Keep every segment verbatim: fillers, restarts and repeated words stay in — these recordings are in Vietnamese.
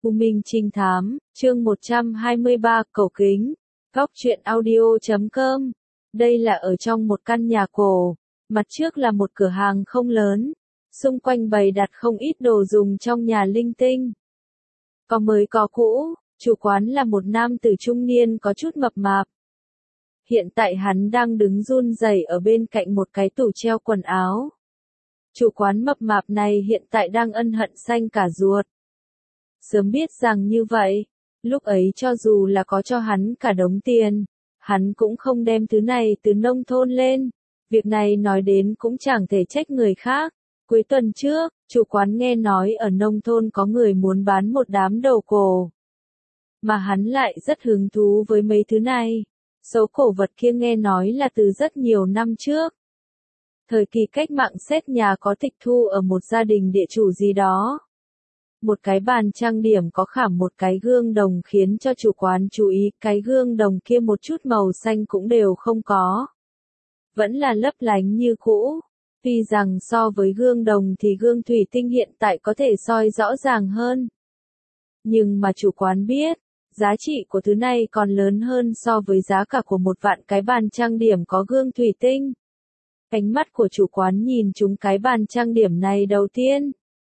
U Minh Trinh Thám, chương một trăm hai mươi ba, Cầu Kính, góc truyện audio chấm com. Đây là ở trong một căn nhà cổ, mặt trước là một cửa hàng không lớn, xung quanh bày đặt không ít đồ dùng trong nhà linh tinh. Có mới có cũ, chủ quán là một nam tử trung niên có chút mập mạp. Hiện tại hắn đang đứng run rẩy ở bên cạnh một cái tủ treo quần áo. Chủ quán mập mạp này hiện tại đang ân hận xanh cả ruột. Sớm biết rằng như vậy, lúc ấy cho dù là có cho hắn cả đống tiền, hắn cũng không đem thứ này từ nông thôn lên. Việc này nói đến cũng chẳng thể trách người khác. Cuối tuần trước, chủ quán nghe nói ở nông thôn có người muốn bán một đám đầu cổ. Mà hắn lại rất hứng thú với mấy thứ này. Số cổ vật kia nghe nói là từ rất nhiều năm trước. Thời kỳ cách mạng xét nhà có tịch thu ở một gia đình địa chủ gì đó. Một cái bàn trang điểm có khảm một cái gương đồng khiến cho chủ quán chú ý, cái gương đồng kia một chút màu xanh cũng đều không có. Vẫn là lấp lánh như cũ. Tuy rằng so với gương đồng thì gương thủy tinh hiện tại có thể soi rõ ràng hơn. Nhưng mà chủ quán biết, giá trị của thứ này còn lớn hơn so với giá cả của một vạn cái bàn trang điểm có gương thủy tinh. Ánh mắt của chủ quán nhìn trúng cái bàn trang điểm này đầu tiên.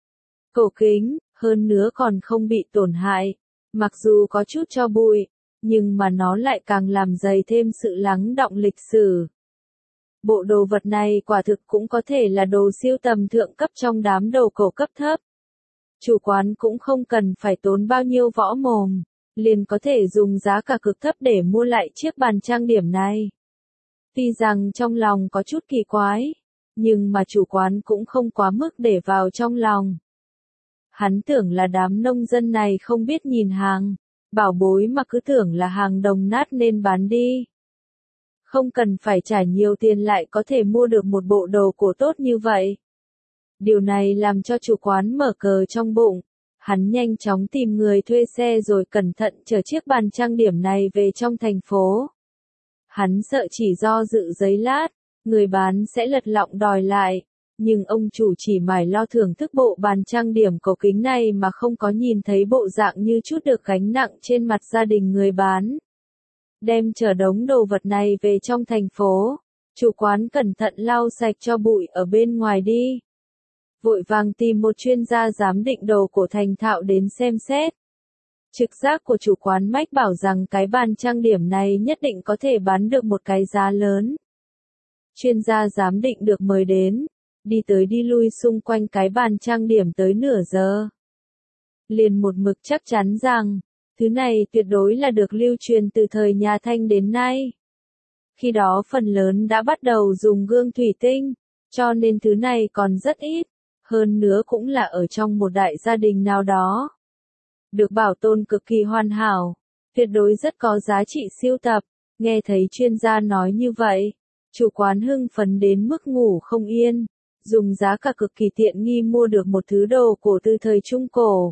Cổ kính, hơn nữa còn không bị tổn hại, mặc dù có chút cho bụi, nhưng mà nó lại càng làm dày thêm sự lắng đọng lịch sử. Bộ đồ vật này quả thực cũng có thể là đồ siêu tầm thượng cấp trong đám đồ cổ cấp thấp. Chủ quán cũng không cần phải tốn bao nhiêu võ mồm, liền có thể dùng giá cả cực thấp để mua lại chiếc bàn trang điểm này. Tuy rằng trong lòng có chút kỳ quái, nhưng mà chủ quán cũng không quá mức để vào trong lòng. Hắn tưởng là đám nông dân này không biết nhìn hàng, bảo bối mà cứ tưởng là hàng đồng nát nên bán đi. Không cần phải trả nhiều tiền lại có thể mua được một bộ đồ cổ tốt như vậy. Điều này làm cho chủ quán mở cờ trong bụng. Hắn nhanh chóng tìm người thuê xe rồi cẩn thận chở chiếc bàn trang điểm này về trong thành phố. Hắn sợ chỉ do dự giấy lát, người bán sẽ lật lọng đòi lại. Nhưng ông chủ chỉ mải lo thưởng thức bộ bàn trang điểm cổ kính này mà không có nhìn thấy bộ dạng như chút được gánh nặng trên mặt gia đình người bán. Đem chở đống đồ vật này về trong thành phố, chủ quán cẩn thận lau sạch cho bụi ở bên ngoài đi. Vội vàng tìm một chuyên gia giám định đồ cổ thành thạo đến xem xét. Trực giác của chủ quán mách bảo rằng cái bàn trang điểm này nhất định có thể bán được một cái giá lớn. Chuyên gia giám định được mời đến, đi tới đi lui xung quanh cái bàn trang điểm tới nửa giờ. Liền một mực chắc chắn rằng, thứ này tuyệt đối là được lưu truyền từ thời nhà Thanh đến nay. Khi đó phần lớn đã bắt đầu dùng gương thủy tinh, cho nên thứ này còn rất ít, hơn nữa cũng là ở trong một đại gia đình nào đó. Được bảo tồn cực kỳ hoàn hảo, tuyệt đối rất có giá trị siêu tập. Nghe thấy chuyên gia nói như vậy, chủ quán hưng phấn đến mức ngủ không yên, dùng giá cả cực kỳ tiện nghi mua được một thứ đồ cổ từ thời Trung Cổ.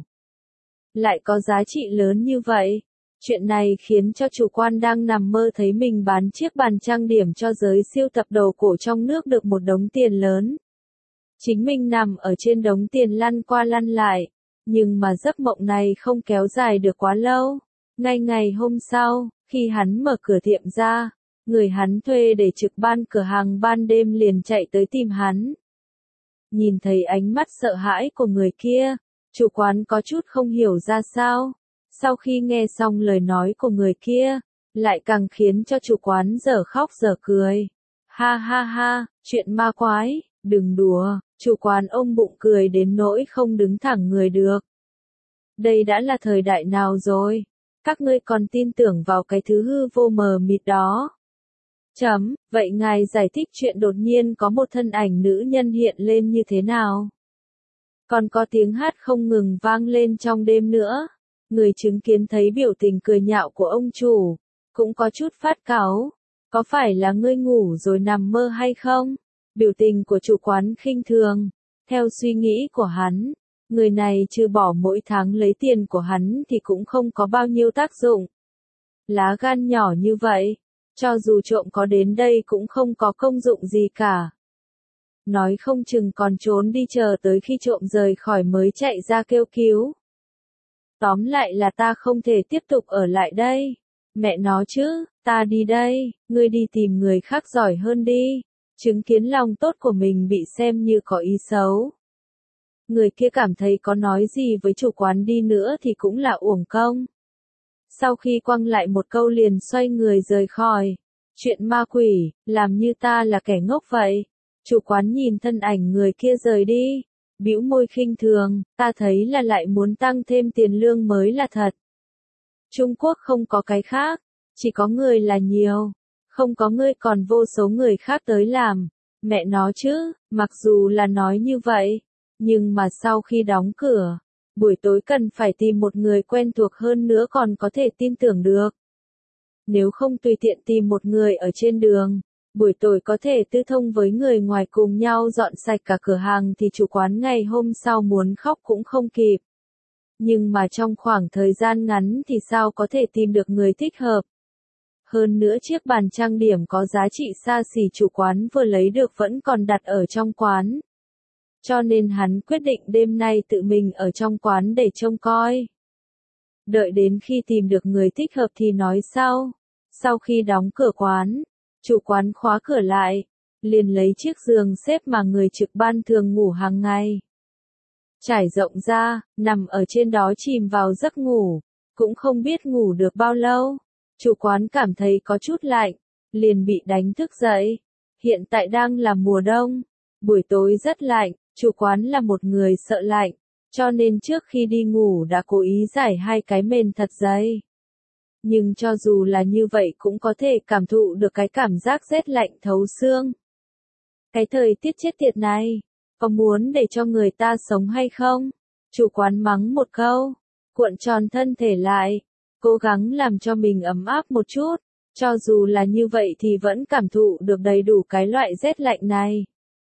Lại có giá trị lớn như vậy. Chuyện này khiến cho chủ quan đang nằm mơ thấy mình bán chiếc bàn trang điểm cho giới siêu tập đồ cổ trong nước được một đống tiền lớn. Chính mình nằm ở trên đống tiền lăn qua lăn lại, nhưng mà giấc mộng này không kéo dài được quá lâu. Ngay ngày hôm sau, khi hắn mở cửa tiệm ra, người hắn thuê để trực ban cửa hàng ban đêm liền chạy tới tìm hắn. Nhìn thấy ánh mắt sợ hãi của người kia, chủ quán có chút không hiểu ra sao. Sau khi nghe xong lời nói của người kia, lại càng khiến cho chủ quán dở khóc dở cười. Ha ha ha, chuyện ma quái, đừng đùa, chủ quán ôm bụng cười đến nỗi không đứng thẳng người được. Đây đã là thời đại nào rồi? Các ngươi còn tin tưởng vào cái thứ hư vô mờ mịt đó. Chấm, vậy ngài giải thích chuyện đột nhiên có một thân ảnh nữ nhân hiện lên như thế nào? Còn có tiếng hát không ngừng vang lên trong đêm nữa. Người chứng kiến thấy biểu tình cười nhạo của ông chủ, cũng có chút phát cáu. Có phải là ngươi ngủ rồi nằm mơ hay không? Biểu tình của chủ quán khinh thường. Theo suy nghĩ của hắn, người này trừ bỏ mỗi tháng lấy tiền của hắn thì cũng không có bao nhiêu tác dụng. Lá gan nhỏ như vậy, cho dù trộm có đến đây cũng không có công dụng gì cả. Nói không chừng còn trốn đi chờ tới khi trộm rời khỏi mới chạy ra kêu cứu. Tóm lại là ta không thể tiếp tục ở lại đây. Mẹ nó chứ, ta đi đây, ngươi đi tìm người khác giỏi hơn đi. Chứng kiến lòng tốt của mình bị xem như có ý xấu. Người kia cảm thấy có nói gì với chủ quán đi nữa thì cũng là uổng công. Sau khi quăng lại một câu liền xoay người rời khỏi. Chuyện ma quỷ, làm như ta là kẻ ngốc vậy. Chủ quán nhìn thân ảnh người kia rời đi. Bĩu môi khinh thường, ta thấy là lại muốn tăng thêm tiền lương mới là thật. Trung Quốc không có cái khác, chỉ có người là nhiều. Không có ngươi còn vô số người khác tới làm. Mẹ nó chứ, mặc dù là nói như vậy. Nhưng mà sau khi đóng cửa, buổi tối cần phải tìm một người quen thuộc hơn nữa còn có thể tin tưởng được. Nếu không tùy tiện tìm một người ở trên đường, buổi tối có thể tư thông với người ngoài cùng nhau dọn sạch cả cửa hàng thì chủ quán ngày hôm sau muốn khóc cũng không kịp. Nhưng mà trong khoảng thời gian ngắn thì sao có thể tìm được người thích hợp. Hơn nữa chiếc bàn trang điểm có giá trị xa xỉ chủ quán vừa lấy được vẫn còn đặt ở trong quán. Cho nên hắn quyết định đêm nay tự mình ở trong quán để trông coi. Đợi đến khi tìm được người thích hợp thì nói sau. Sau khi đóng cửa quán, chủ quán khóa cửa lại, liền lấy chiếc giường xếp mà người trực ban thường ngủ hàng ngày. Trải rộng ra, nằm ở trên đó chìm vào giấc ngủ, cũng không biết ngủ được bao lâu. Chủ quán cảm thấy có chút lạnh, liền bị đánh thức dậy. Hiện tại đang là mùa đông, buổi tối rất lạnh, chủ quán là một người sợ lạnh, cho nên trước khi đi ngủ đã cố ý giải hai cái mền thật dày. Nhưng cho dù là như vậy cũng có thể cảm thụ được cái cảm giác rét lạnh thấu xương. Cái thời tiết chết tiệt này, có muốn để cho người ta sống hay không? Chủ quán mắng một câu, cuộn tròn thân thể lại, cố gắng làm cho mình ấm áp một chút, cho dù là như vậy thì vẫn cảm thụ được đầy đủ cái loại rét lạnh này.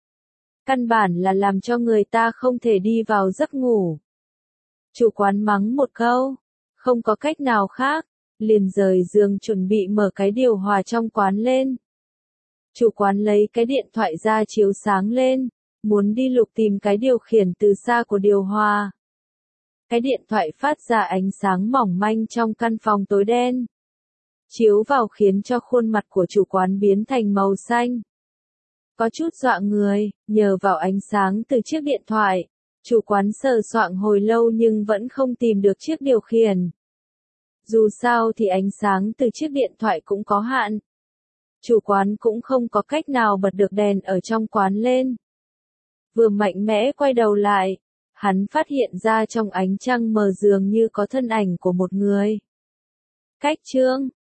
Căn bản là làm cho người ta không thể đi vào giấc ngủ. Chủ quán mắng một câu, không có cách nào khác, liền rời giường chuẩn bị mở cái điều hòa trong quán lên. Chủ quán lấy cái điện thoại ra chiếu sáng lên, muốn đi lục tìm cái điều khiển từ xa của điều hòa. Cái điện thoại phát ra ánh sáng mỏng manh trong căn phòng tối đen. Chiếu vào khiến cho khuôn mặt của chủ quán biến thành màu xanh. Có chút dọa người, nhờ vào ánh sáng từ chiếc điện thoại, chủ quán sờ soạng hồi lâu nhưng vẫn không tìm được chiếc điều khiển. Dù sao thì ánh sáng từ chiếc điện thoại cũng có hạn. Chủ quán cũng không có cách nào bật được đèn ở trong quán lên. Vừa mạnh mẽ quay đầu lại, hắn phát hiện ra trong ánh trăng mờ dường như có thân ảnh của một người. Cách trương,